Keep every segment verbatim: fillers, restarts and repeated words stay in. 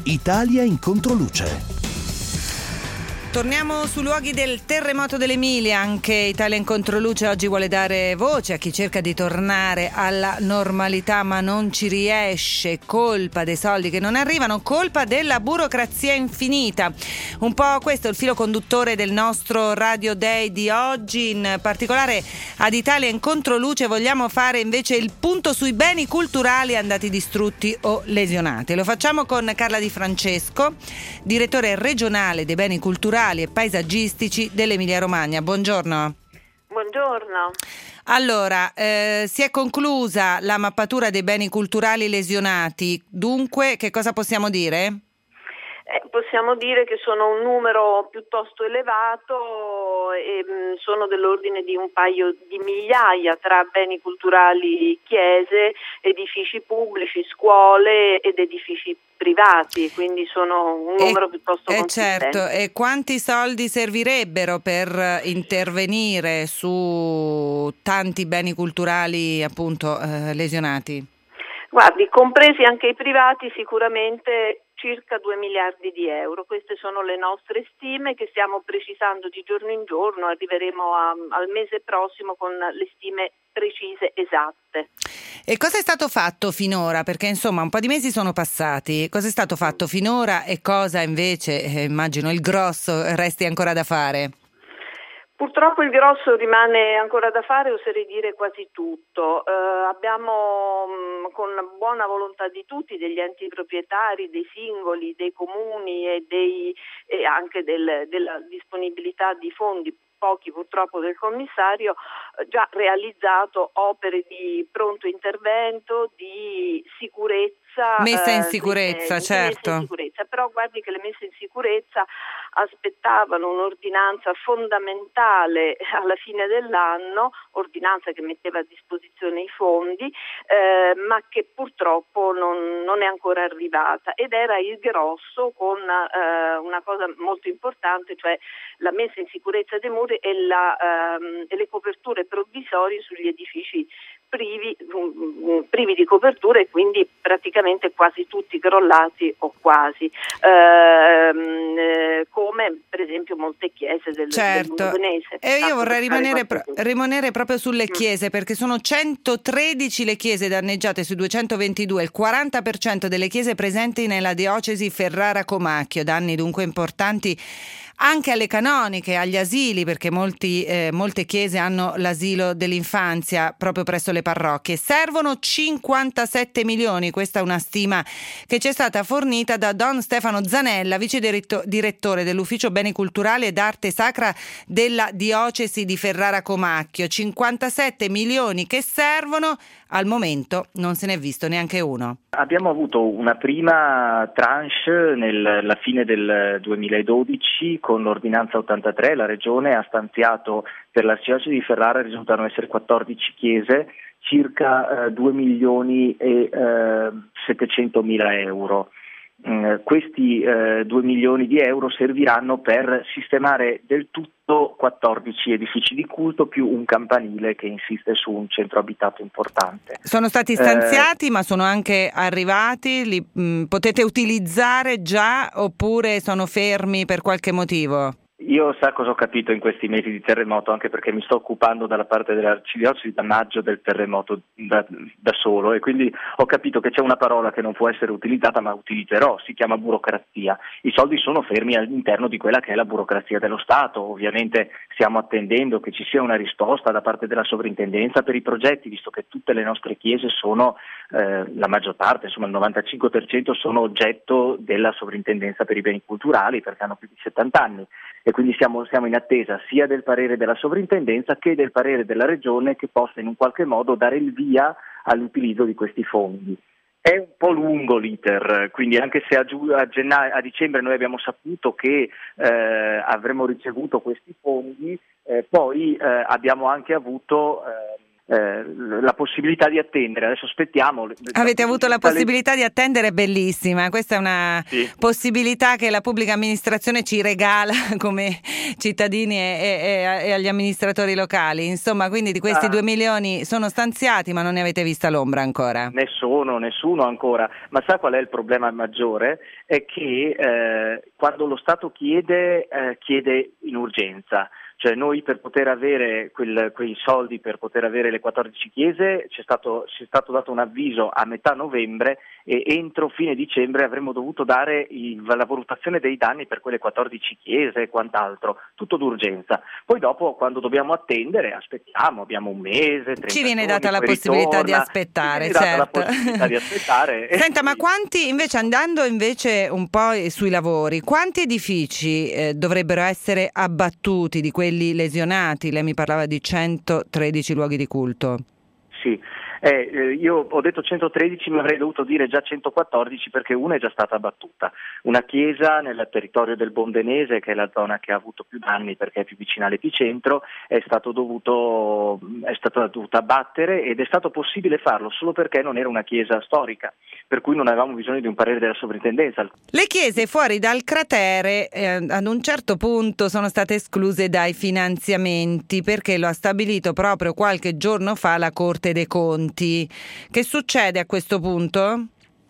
Italia in controluce. Torniamo sui luoghi del terremoto dell'Emilia. Anche Italia in Controluce oggi vuole dare voce a chi cerca di tornare alla normalità ma non ci riesce, colpa dei soldi che non arrivano, colpa della burocrazia infinita. Un po' questo è il filo conduttore del nostro Radio Day di oggi. In particolare ad Italia in Controluce vogliamo fare invece il punto sui beni culturali andati distrutti o lesionati. Lo facciamo con Carla Di Francesco, direttore regionale dei beni culturali e paesaggistici dell'Emilia Romagna. Buongiorno. Buongiorno. Allora, eh, si è conclusa la mappatura dei beni culturali lesionati. Dunque, che cosa possiamo dire? Eh, possiamo dire che sono un numero piuttosto elevato e mh, sono dell'ordine di un paio di migliaia tra beni culturali, chiese, edifici pubblici, scuole ed edifici privati, quindi sono un numero e, piuttosto eh consistente. Certo, e quanti soldi servirebbero per intervenire su tanti beni culturali appunto eh, lesionati? Guardi, compresi anche i privati, sicuramente circa due miliardi di euro. Queste sono le nostre stime che stiamo precisando di giorno in giorno, arriveremo a, al mese prossimo con le stime precise, esatte. E cosa è stato fatto finora? Perché insomma un po' di mesi sono passati. Cosa è stato fatto finora e cosa invece, eh, immagino il grosso, resti ancora da fare? Purtroppo il grosso rimane ancora da fare, oserei dire quasi tutto. Eh, abbiamo mh, con buona volontà di tutti, degli enti proprietari, dei singoli, dei comuni e, dei, e anche del, della disponibilità di fondi, pochi purtroppo del commissario, già realizzato opere di pronto intervento, di sicurezza. Messa in eh, sicurezza, di, certo. Messa in sicurezza. Però guardi che le messe in sicurezza aspettavano un'ordinanza fondamentale alla fine dell'anno, ordinanza che metteva a disposizione i fondi, eh, ma che purtroppo non, non è ancora arrivata, ed era il grosso con eh, una cosa molto importante, cioè la messa in sicurezza dei muri e, la, ehm, e le coperture provvisorie sugli edifici privi, mh, privi di copertura e quindi praticamente quasi tutti crollati o quasi, ehm, eh, come per esempio molte chiese del, certo. del Lunghenese. E io vorrei rimanere, pro- rimanere proprio sulle chiese, mm. perché sono centotredici le chiese danneggiate su duecentoventidue, il quaranta per cento delle chiese presenti nella diocesi Ferrara-Comacchio, danni dunque importanti anche alle canoniche, agli asili, perché molti, eh, molte chiese hanno l'asilo dell'infanzia proprio presso le parrocchie. Servono cinquantasette milioni, questa è una stima che ci è stata fornita da Don Stefano Zanella, vice direttore dell'Ufficio Beni Culturali ed Arte Sacra della diocesi di Ferrara-Comacchio. cinquantasette milioni che servono, al momento non se ne è visto neanche uno. Abbiamo avuto una prima tranche nella fine del duemiladodici con l'ordinanza ottantatré, la Regione ha stanziato per la diocesi di Ferrara, risultano essere quattordici chiese, circa eh, due milioni e settecentomila euro. Uh, questi uh, due milioni di euro serviranno per sistemare del tutto quattordici edifici di culto più un campanile che insiste su un centro abitato importante. Sono stati stanziati, uh, ma sono anche arrivati? Li mh, potete utilizzare già oppure sono fermi per qualche motivo? Io sa cosa ho capito in questi mesi di terremoto, anche perché mi sto occupando dalla parte dell'arcidiocesi da maggio del terremoto da, da solo, e quindi ho capito che c'è una parola che non può essere utilizzata ma utilizzerò, si chiama burocrazia. I soldi sono fermi all'interno di quella che è la burocrazia dello Stato. Ovviamente stiamo attendendo che ci sia una risposta da parte della sovrintendenza per i progetti, visto che tutte le nostre chiese sono, eh, la maggior parte, insomma il novantacinque per cento sono oggetto della sovrintendenza per i beni culturali perché hanno più di settanta anni. E quindi siamo, siamo in attesa sia del parere della sovrintendenza che del parere della Regione che possa in un qualche modo dare il via all'utilizzo di questi fondi. È un po' lungo l'iter, quindi anche se a, giu- a, gennaio, a dicembre noi abbiamo saputo che eh, avremmo ricevuto questi fondi, eh, poi eh, abbiamo anche avuto eh, eh, la possibilità di attendere. Adesso aspettiamo. Avete avuto la possibilità di attendere, è bellissima. Questa è una sì. possibilità che la pubblica amministrazione ci regala come cittadini e, e, e agli amministratori locali. Insomma, quindi di questi ah. due milioni sono stanziati, ma non ne avete vista l'ombra ancora? Nessuno, nessuno ancora. Ma sa qual è il problema maggiore? È che eh, quando lo Stato chiede, eh, chiede in urgenza. Cioè noi per poter avere quel, quei soldi, per poter avere le quattordici chiese, c'è stato, c'è stato dato un avviso a metà novembre e entro fine dicembre avremmo dovuto dare il, la valutazione dei danni per quelle quattordici chiese e quant'altro, tutto d'urgenza. Poi dopo, quando dobbiamo attendere, aspettiamo, abbiamo un mese, trenta ci viene giorni, data la possibilità di aspettare, ci viene certo. data la possibilità di aspettare. Senta, ma quanti invece, andando invece un po' sui lavori, quanti edifici eh, dovrebbero essere abbattuti di quelli lesionati? Lei mi parlava di centotredici luoghi di culto. Sì, eh, eh, io ho detto centotredici, ma avrei dovuto dire già centoquattordici perché una è già stata abbattuta. Una chiesa nel territorio del Bondenese, che è la zona che ha avuto più danni perché è più vicina all'epicentro, è stato dovuto è stata dovuta abbattere ed è stato possibile farlo solo perché non era una chiesa storica, per cui non avevamo bisogno di un parere della sovrintendenza. Le chiese fuori dal cratere eh, ad un certo punto sono state escluse dai finanziamenti perché lo ha stabilito proprio qualche giorno fa la Corte dei Conti. Che succede a questo punto?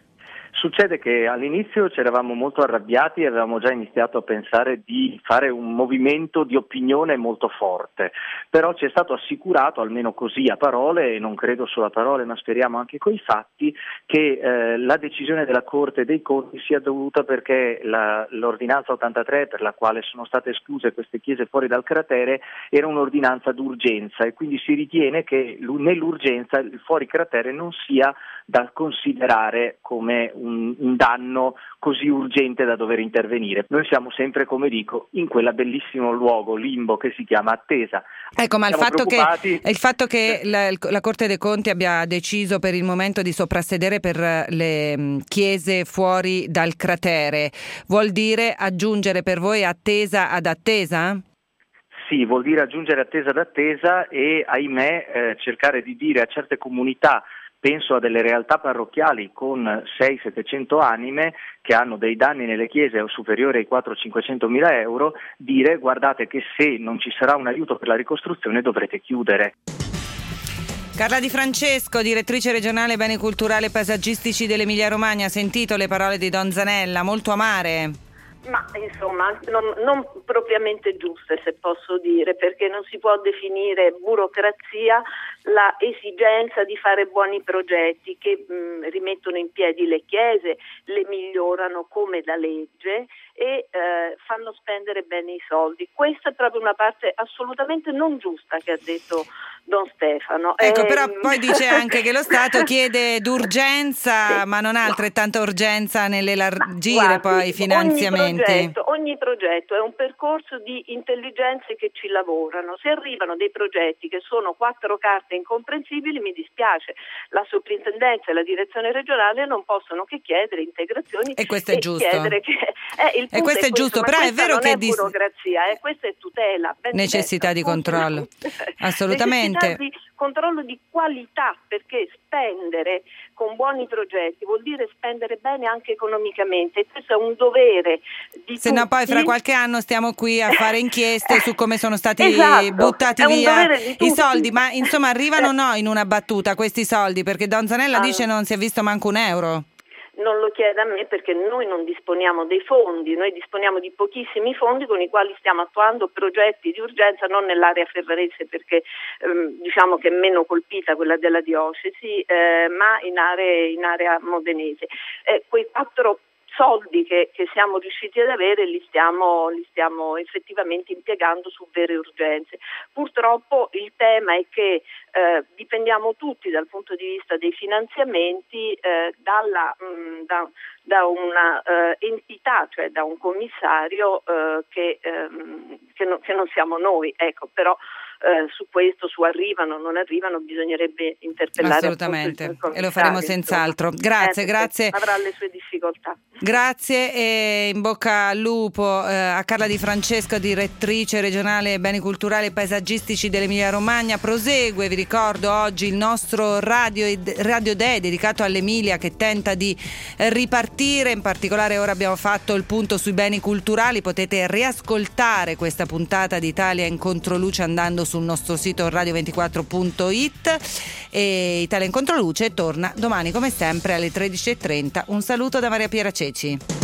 Succede che all'inizio ci eravamo molto arrabbiati e avevamo già iniziato a pensare di fare un movimento di opinione molto forte, però ci è stato assicurato, almeno così a parole, e non credo solo a parole ma speriamo anche coi fatti, che eh, la decisione della Corte dei Conti sia dovuta perché la, l'ordinanza ottantatré per la quale sono state escluse queste chiese fuori dal cratere era un'ordinanza d'urgenza e quindi si ritiene che nell'urgenza il fuori cratere non sia da considerare come un, un danno così urgente da dover intervenire. Noi siamo sempre, come dico, in quella bellissimo luogo limbo che si chiama attesa. Ecco, ma il fatto, che, il fatto che la, la Corte dei Conti abbia deciso per il momento di soprassedere per le chiese fuori dal cratere vuol dire aggiungere per voi attesa ad attesa? Sì, vuol dire aggiungere attesa ad attesa e, ahimè, eh, cercare di dire a certe comunità, penso a delle realtà parrocchiali con seicento settecento anime che hanno dei danni nelle chiese superiori ai quattrocento cinquecento mila euro, dire guardate che se non ci sarà un aiuto per la ricostruzione dovrete chiudere. Carla Di Francesco, direttrice regionale beni culturali e paesaggistici dell'Emilia Romagna, ha sentito le parole di Don Zanella, molto amare? Ma insomma non, non propriamente giuste, se posso dire, perché non si può definire burocrazia la esigenza di fare buoni progetti che mh, rimettono in piedi le chiese, le migliorano come da legge e eh, fanno spendere bene i soldi. Questa è proprio una parte assolutamente non giusta che ha detto Don Stefano. Ecco, eh, però poi dice anche che lo Stato chiede d'urgenza, sì, ma non ha altrettanta urgenza nell'elargire poi i finanziamenti. Ogni progetto, ogni progetto è un percorso di intelligenze che ci lavorano. Se arrivano dei progetti che sono quattro carte incomprensibili, mi dispiace, la soprintendenza e la direzione regionale non possono che chiedere integrazioni e questo è e giusto. chiedere che eh, il e questo è, è giusto, questo, però è vero non che è dis- burocrazia, eh, questa è tutela, ben necessità diversa. di controllo, assolutamente. Necessità di controllo di qualità, perché spendere con buoni progetti vuol dire spendere bene anche economicamente e questo è un dovere di se tutti. no poi fra qualche anno stiamo qui a fare inchieste su come sono stati esatto, buttati via i soldi, ma insomma arrivano no in una battuta questi soldi, perché Don Zanella ah. dice non si è visto manco un euro. Non lo chiede a me perché noi non disponiamo dei fondi, noi disponiamo di pochissimi fondi con i quali stiamo attuando progetti di urgenza, non nell'area ferrarese perché ehm, diciamo che è meno colpita quella della diocesi, eh, ma in, aree, in area modenese. Eh, quei quattro soldi che, che siamo riusciti ad avere li stiamo, li stiamo effettivamente impiegando su vere urgenze. Purtroppo il tema è che eh, dipendiamo tutti dal punto di vista dei finanziamenti eh, dalla, mh, da, da una eh, entità, cioè da un commissario eh, che, ehm, che, no, che non siamo noi, ecco, però Eh, su questo, su arrivano, non arrivano, bisognerebbe interpellare assolutamente e lo faremo senz'altro. Grazie, eh, grazie. Avrà le sue difficoltà. difficoltà. Grazie e in bocca al lupo eh, a Carla Di Francesco, direttrice regionale beni culturali e paesaggistici dell'Emilia Romagna. Prosegue, vi ricordo, oggi il nostro Radio, Radio Day dedicato all'Emilia che tenta di ripartire. In particolare ora abbiamo fatto il punto sui beni culturali. Potete riascoltare questa puntata di Italia in Controluce andando sul nostro sito radio ventiquattro punto it, e Italia in Controluce torna domani come sempre alle tredici e trenta. Un saluto da Maria Piera Ceci.